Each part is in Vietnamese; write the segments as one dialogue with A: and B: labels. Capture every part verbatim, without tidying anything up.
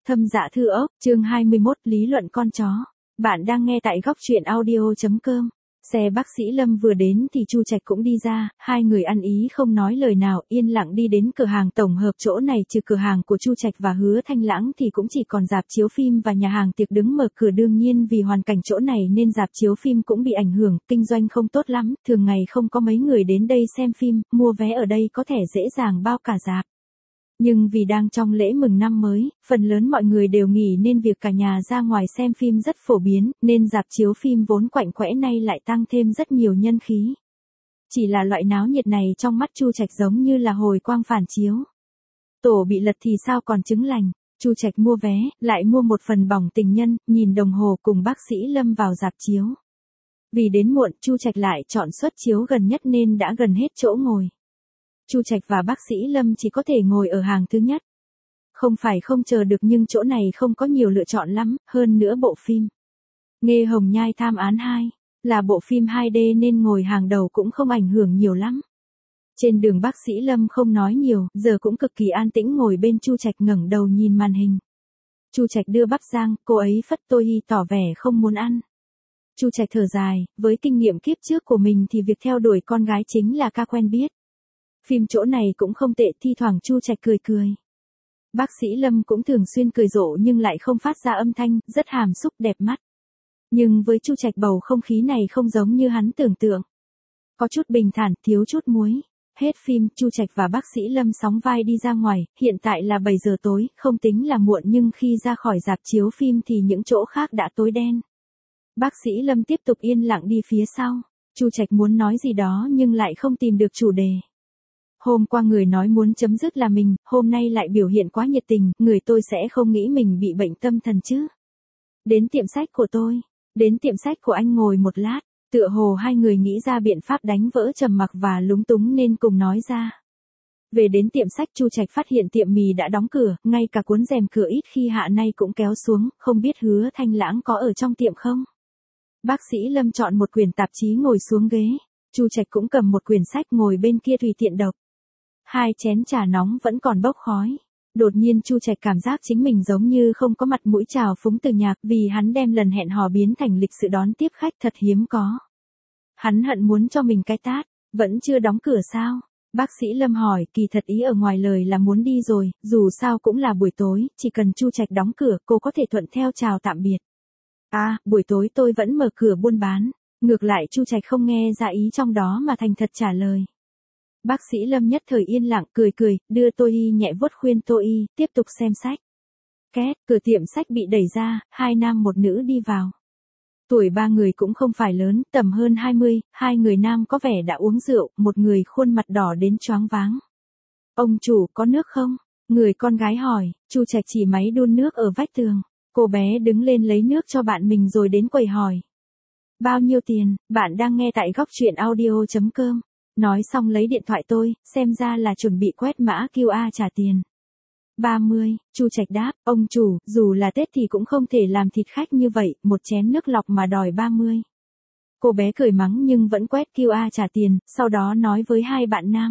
A: Thâm Dạ Thư Ốc, chương hai mươi mốt, lý luận con chó. Bạn đang nghe tại góc truyện audio chấm com. Xe bác sĩ Lâm vừa đến thì Chu Trạch cũng đi ra, hai người ăn ý không nói lời nào, yên lặng đi đến cửa hàng tổng hợp. Chỗ này trừ cửa hàng của Chu Trạch và Hứa Thanh Lãng thì cũng chỉ còn rạp chiếu phim và nhà hàng tiệc đứng mở cửa. Đương nhiên vì hoàn cảnh chỗ này nên rạp chiếu phim cũng bị ảnh hưởng, kinh doanh không tốt lắm, thường ngày không có mấy người đến đây xem phim, mua vé ở đây có thể dễ dàng bao cả rạp. Nhưng vì đang trong lễ mừng năm mới, phần lớn mọi người đều nghỉ nên việc cả nhà ra ngoài xem phim rất phổ biến, nên rạp chiếu phim vốn quạnh quẽ nay lại tăng thêm rất nhiều nhân khí. Chỉ là loại náo nhiệt này trong mắt Chu Trạch giống như là hồi quang phản chiếu. Tổ bị lật thì sao còn trứng lành. Chu Trạch mua vé, lại mua một phần bỏng tình nhân, nhìn đồng hồ cùng bác sĩ Lâm vào rạp chiếu. Vì đến muộn, Chu Trạch lại chọn suất chiếu gần nhất nên đã gần hết chỗ ngồi. Chu Trạch và bác sĩ Lâm chỉ có thể ngồi ở hàng thứ nhất. Không phải không chờ được nhưng chỗ này không có nhiều lựa chọn lắm, hơn nữa bộ phim Nghê Hồng Nhai Tham Án hai là bộ phim hai D nên ngồi hàng đầu cũng không ảnh hưởng nhiều lắm. Trên đường bác sĩ Lâm không nói nhiều, giờ cũng cực kỳ an tĩnh ngồi bên Chu Trạch ngẩng đầu nhìn màn hình. Chu Trạch đưa bắp rang, cô ấy phất tô hi tỏ vẻ không muốn ăn. Chu Trạch thở dài, với kinh nghiệm kiếp trước của mình thì việc theo đuổi con gái chính là ca quen biết. Phim chỗ này cũng không tệ, thi thoảng Chu Trạch cười cười. Bác sĩ Lâm cũng thường xuyên cười rộ nhưng lại không phát ra âm thanh, rất hàm xúc đẹp mắt. Nhưng với Chu Trạch bầu không khí này không giống như hắn tưởng tượng. Có chút bình thản, thiếu chút muối. Hết phim, Chu Trạch và bác sĩ Lâm sóng vai đi ra ngoài, hiện tại là bảy giờ tối, không tính là muộn nhưng khi ra khỏi rạp chiếu phim thì những chỗ khác đã tối đen. Bác sĩ Lâm tiếp tục yên lặng đi phía sau. Chu Trạch muốn nói gì đó nhưng lại không tìm được chủ đề. Hôm qua người nói muốn chấm dứt là mình, hôm nay lại biểu hiện quá nhiệt tình, người tôi sẽ không nghĩ mình bị bệnh tâm thần chứ. Đến tiệm sách của tôi, đến tiệm sách của anh ngồi một lát, tựa hồ hai người nghĩ ra biện pháp đánh vỡ trầm mặc và lúng túng nên cùng nói ra. Về đến tiệm sách Chu Trạch phát hiện tiệm mì đã đóng cửa, ngay cả cuốn rèm cửa ít khi hạ nay cũng kéo xuống, không biết Hứa Thanh Lãng có ở trong tiệm không. Bác sĩ Lâm chọn một quyển tạp chí ngồi xuống ghế, Chu Trạch cũng cầm một quyển sách ngồi bên kia tùy tiện đọc. Hai chén trà nóng vẫn còn bốc khói. Đột nhiên Chu Trạch cảm giác chính mình giống như không có mặt mũi chào phúng từ nhạc vì hắn đem lần hẹn hò biến thành lịch sự đón tiếp khách thật hiếm có. Hắn hận muốn cho mình cái tát, vẫn chưa đóng cửa sao? Bác sĩ Lâm hỏi, kỳ thật ý ở ngoài lời là muốn đi rồi, dù sao cũng là buổi tối, chỉ cần Chu Trạch đóng cửa cô có thể thuận theo chào tạm biệt. À, buổi tối tôi vẫn mở cửa buôn bán. Ngược lại Chu Trạch không nghe ra ý trong đó mà thành thật trả lời. Bác sĩ Lâm nhất thời yên lặng cười cười, đưa tô y nhẹ vuốt khuyên tô y, tiếp tục xem sách. Két, cửa tiệm sách bị đẩy ra, hai nam một nữ đi vào. Tuổi ba người cũng không phải lớn, tầm hơn hai mươi, hai người nam có vẻ đã uống rượu, một người khuôn mặt đỏ đến choáng váng. Ông chủ, có nước không? Người con gái hỏi, Chu Trạch chỉ máy đun nước ở vách tường. Cô bé đứng lên lấy nước cho bạn mình rồi đến quầy hỏi. Bao nhiêu tiền? Bạn đang nghe tại góc truyện audio chấm com. Nói xong lấy điện thoại tôi, xem ra là chuẩn bị quét mã quy rờ trả tiền. ba mươi, Chu Trạch đáp, ông chủ, dù là Tết thì cũng không thể làm thịt khách như vậy, một chén nước lọc mà đòi ba mươi. Cô bé cười mắng nhưng vẫn quét quy rờ trả tiền, sau đó nói với hai bạn nam.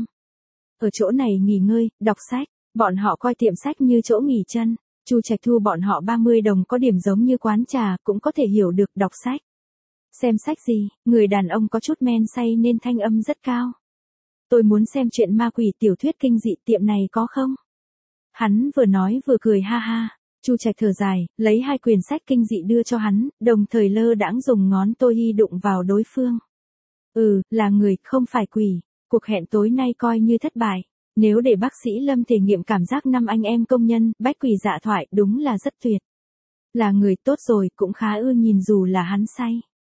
A: Ở chỗ này nghỉ ngơi, đọc sách, bọn họ coi tiệm sách như chỗ nghỉ chân. Chu Trạch thu bọn họ ba mươi đồng có điểm giống như quán trà, cũng có thể hiểu được đọc sách. Xem sách gì? Người đàn ông có chút men say nên thanh âm rất cao. Tôi muốn xem chuyện ma quỷ tiểu thuyết kinh dị, tiệm này có không? Hắn vừa nói vừa cười ha ha. Chu Trạch thở dài, lấy hai quyển sách kinh dị đưa cho hắn, đồng thời lơ đãng dùng ngón tô hi đụng vào đối phương. Ừ, là người, không phải quỷ. Cuộc hẹn tối nay coi như thất bại. Nếu để bác sĩ Lâm thể nghiệm cảm giác năm anh em công nhân, bách quỷ dạ thoại, đúng là rất tuyệt. Là người tốt rồi, cũng khá ưa nhìn dù là hắn say.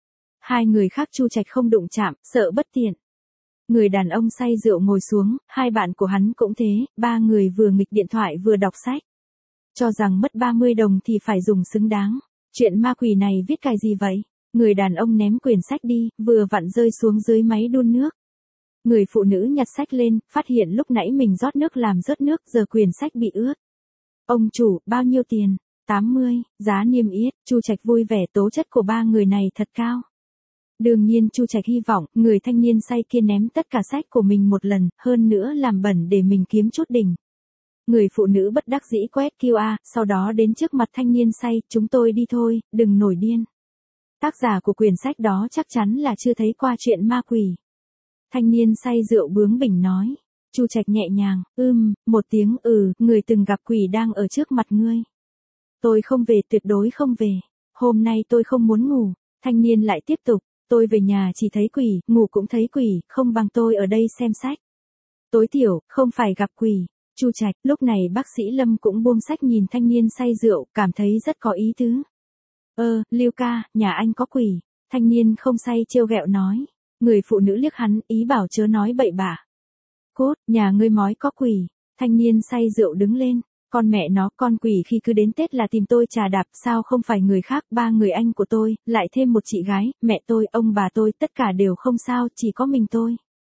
A: Hai người khác Chu Trạch không đụng chạm, sợ bất tiện. Người đàn ông say rượu ngồi xuống, hai bạn của hắn cũng thế, ba người vừa nghịch điện thoại vừa đọc sách. Cho rằng mất ba mươi đồng thì phải dùng xứng đáng. Chuyện ma quỷ này viết cái gì vậy? Người đàn ông ném quyển sách đi, vừa vặn rơi xuống dưới máy đun nước. Người phụ nữ nhặt sách lên, phát hiện lúc nãy mình rót nước làm rớt nước, giờ quyển sách bị ướt. Ông chủ, bao nhiêu tiền? tám mươi, giá niêm yết. Chu Trạch vui vẻ, tố chất của ba người này thật cao. Đương nhiên Chu Trạch hy vọng, người thanh niên say kia ném tất cả sách của mình một lần, hơn nữa làm bẩn để mình kiếm chút đỉnh. Người phụ nữ bất đắc dĩ quét quy rờ, sau đó đến trước mặt thanh niên say, chúng tôi đi thôi, đừng nổi điên. Tác giả của quyển sách đó chắc chắn là chưa thấy qua chuyện ma quỷ. Thanh niên say rượu bướng bỉnh nói. Chu Trạch nhẹ nhàng, ưm, một tiếng ừ, người từng gặp quỷ đang ở trước mặt ngươi. Tôi không về, tuyệt đối không về. Hôm nay tôi không muốn ngủ. Thanh niên lại tiếp tục, tôi về nhà chỉ thấy quỷ, ngủ cũng thấy quỷ, không bằng tôi ở đây xem sách. Tối thiểu, không phải gặp quỷ. Chu Trạch, lúc này bác sĩ Lâm cũng buông sách nhìn thanh niên say rượu, cảm thấy rất có ý tứ. Ơ, Lưu ca, nhà anh có quỷ. Thanh niên không say trêu ghẹo nói. Người phụ nữ liếc hắn, ý bảo chớ nói bậy bạ. Cốt, nhà ngươi mói có quỷ. Thanh niên say rượu đứng lên. Con mẹ nó, con quỷ khi cứ đến Tết là tìm tôi trà đạp, sao không phải người khác, ba người anh của tôi, lại thêm một chị gái, mẹ tôi, ông bà tôi, tất cả đều không sao, chỉ có mình tôi.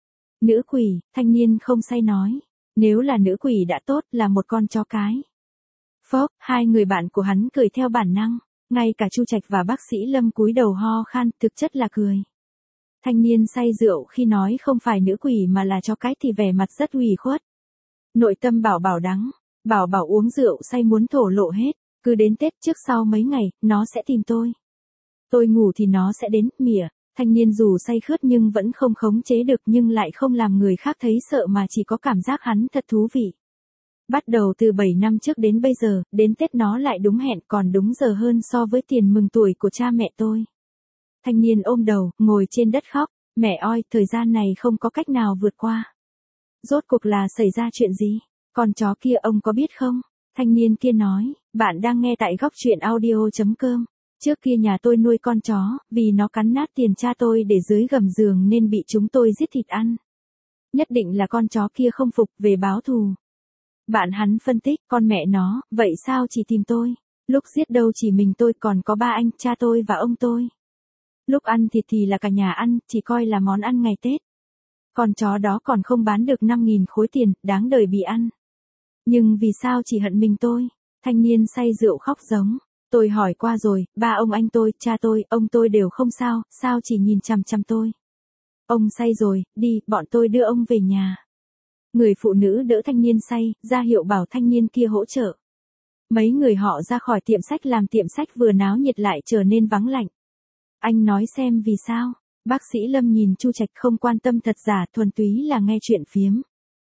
A: Nữ quỷ, thanh niên không say nói. Nếu là nữ quỷ đã tốt, là một con chó cái. Phốc, hai người bạn của hắn cười theo bản năng, ngay cả Chu Trạch và bác sĩ Lâm cúi đầu ho khan, thực chất là cười. Thanh niên say rượu khi nói không phải nữ quỷ mà là chó cái thì vẻ mặt rất ủy khuất. Nội tâm bảo bảo đắng, bảo bảo uống rượu say muốn thổ lộ hết, cứ đến Tết trước sau mấy ngày, nó sẽ tìm tôi. Tôi ngủ thì nó sẽ đến, mỉa. Thanh niên dù say khướt nhưng vẫn không khống chế được nhưng lại không làm người khác thấy sợ mà chỉ có cảm giác hắn thật thú vị. Bắt đầu từ bảy năm trước đến bây giờ, đến Tết nó lại đúng hẹn còn đúng giờ hơn so với tiền mừng tuổi của cha mẹ tôi. Thanh niên ôm đầu, ngồi trên đất khóc, mẹ ơi, thời gian này không có cách nào vượt qua. Rốt cuộc là xảy ra chuyện gì? Con chó kia ông có biết không? Thanh niên kia nói, bạn đang nghe tại góc truyện audio chấm com. Trước kia nhà tôi nuôi con chó, vì nó cắn nát tiền cha tôi để dưới gầm giường nên bị chúng tôi giết thịt ăn. Nhất định là con chó kia không phục về báo thù. Bạn hắn phân tích, con mẹ nó, vậy sao chỉ tìm tôi? Lúc giết đâu chỉ mình tôi còn có ba anh, cha tôi và ông tôi. Lúc ăn thịt thì là cả nhà ăn, chỉ coi là món ăn ngày Tết. Con chó đó còn không bán được năm nghìn khối tiền, đáng đời bị ăn. Nhưng vì sao chỉ hận mình tôi? Thanh niên say rượu khóc giống. Tôi hỏi qua rồi, ba ông anh tôi, cha tôi, ông tôi đều không sao, sao chỉ nhìn chằm chằm tôi. Ông say rồi, đi, bọn tôi đưa ông về nhà. Người phụ nữ đỡ thanh niên say, ra hiệu bảo thanh niên kia hỗ trợ. Mấy người họ ra khỏi tiệm sách làm tiệm sách vừa náo nhiệt lại trở nên vắng lạnh. Anh nói xem vì sao? Bác sĩ Lâm nhìn Chu Trạch không quan tâm thật giả, thuần túy là nghe chuyện phiếm.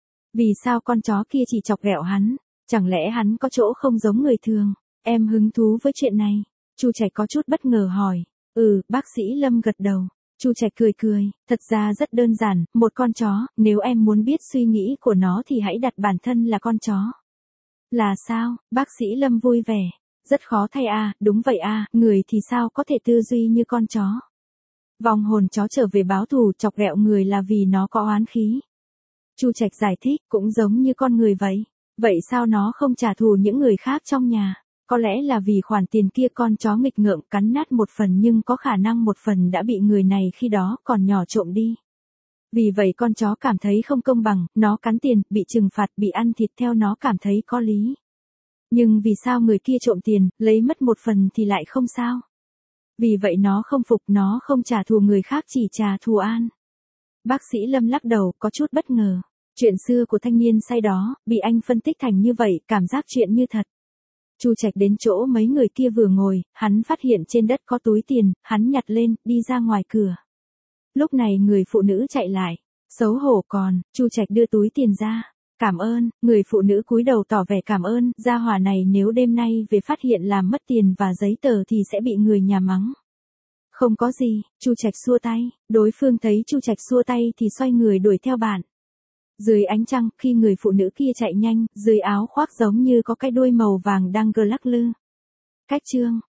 A: Vì sao con chó kia chỉ chọc ghẹo hắn? Chẳng lẽ hắn có chỗ không giống người thường? Em hứng thú với chuyện này. Chu Trạch có chút bất ngờ hỏi. Ừ, bác sĩ Lâm gật đầu. Chu Trạch cười cười, thật ra rất đơn giản, một con chó, nếu em muốn biết suy nghĩ của nó thì hãy đặt bản thân là con chó. Là sao? Bác sĩ Lâm vui vẻ. Rất khó thay à, đúng vậy à, người thì sao có thể tư duy như con chó. Vong hồn chó trở về báo thù chọc ghẹo người là vì nó có oán khí. Chu Trạch giải thích, cũng giống như con người vậy. Vậy sao nó không trả thù những người khác trong nhà? Có lẽ là vì khoản tiền kia con chó nghịch ngợm cắn nát một phần nhưng có khả năng một phần đã bị người này khi đó còn nhỏ trộm đi. Vì vậy con chó cảm thấy không công bằng, nó cắn tiền, bị trừng phạt, bị ăn thịt theo nó cảm thấy có lý. Nhưng vì sao người kia trộm tiền, lấy mất một phần thì lại không sao? Vì vậy nó không phục, nó không trả thù người khác chỉ trả thù an. Bác sĩ Lâm lắc đầu, có chút bất ngờ. Chuyện xưa của thanh niên say đó, bị anh phân tích thành như vậy, cảm giác chuyện như thật. Chu Trạch đến chỗ mấy người kia vừa ngồi, hắn phát hiện trên đất có túi tiền, hắn nhặt lên, đi ra ngoài cửa. Lúc này người phụ nữ chạy lại, xấu hổ còn, Chu Trạch đưa túi tiền ra. Cảm ơn, người phụ nữ cúi đầu tỏ vẻ cảm ơn, gia hỏa này nếu đêm nay về phát hiện làm mất tiền và giấy tờ thì sẽ bị người nhà mắng. Không có gì, Chu Trạch xua tay, đối phương thấy Chu Trạch xua tay thì xoay người đuổi theo bạn. Dưới ánh trăng, khi người phụ nữ kia chạy nhanh, dưới áo khoác giống như có cái đuôi màu vàng đang gờ lắc lư. Cách chương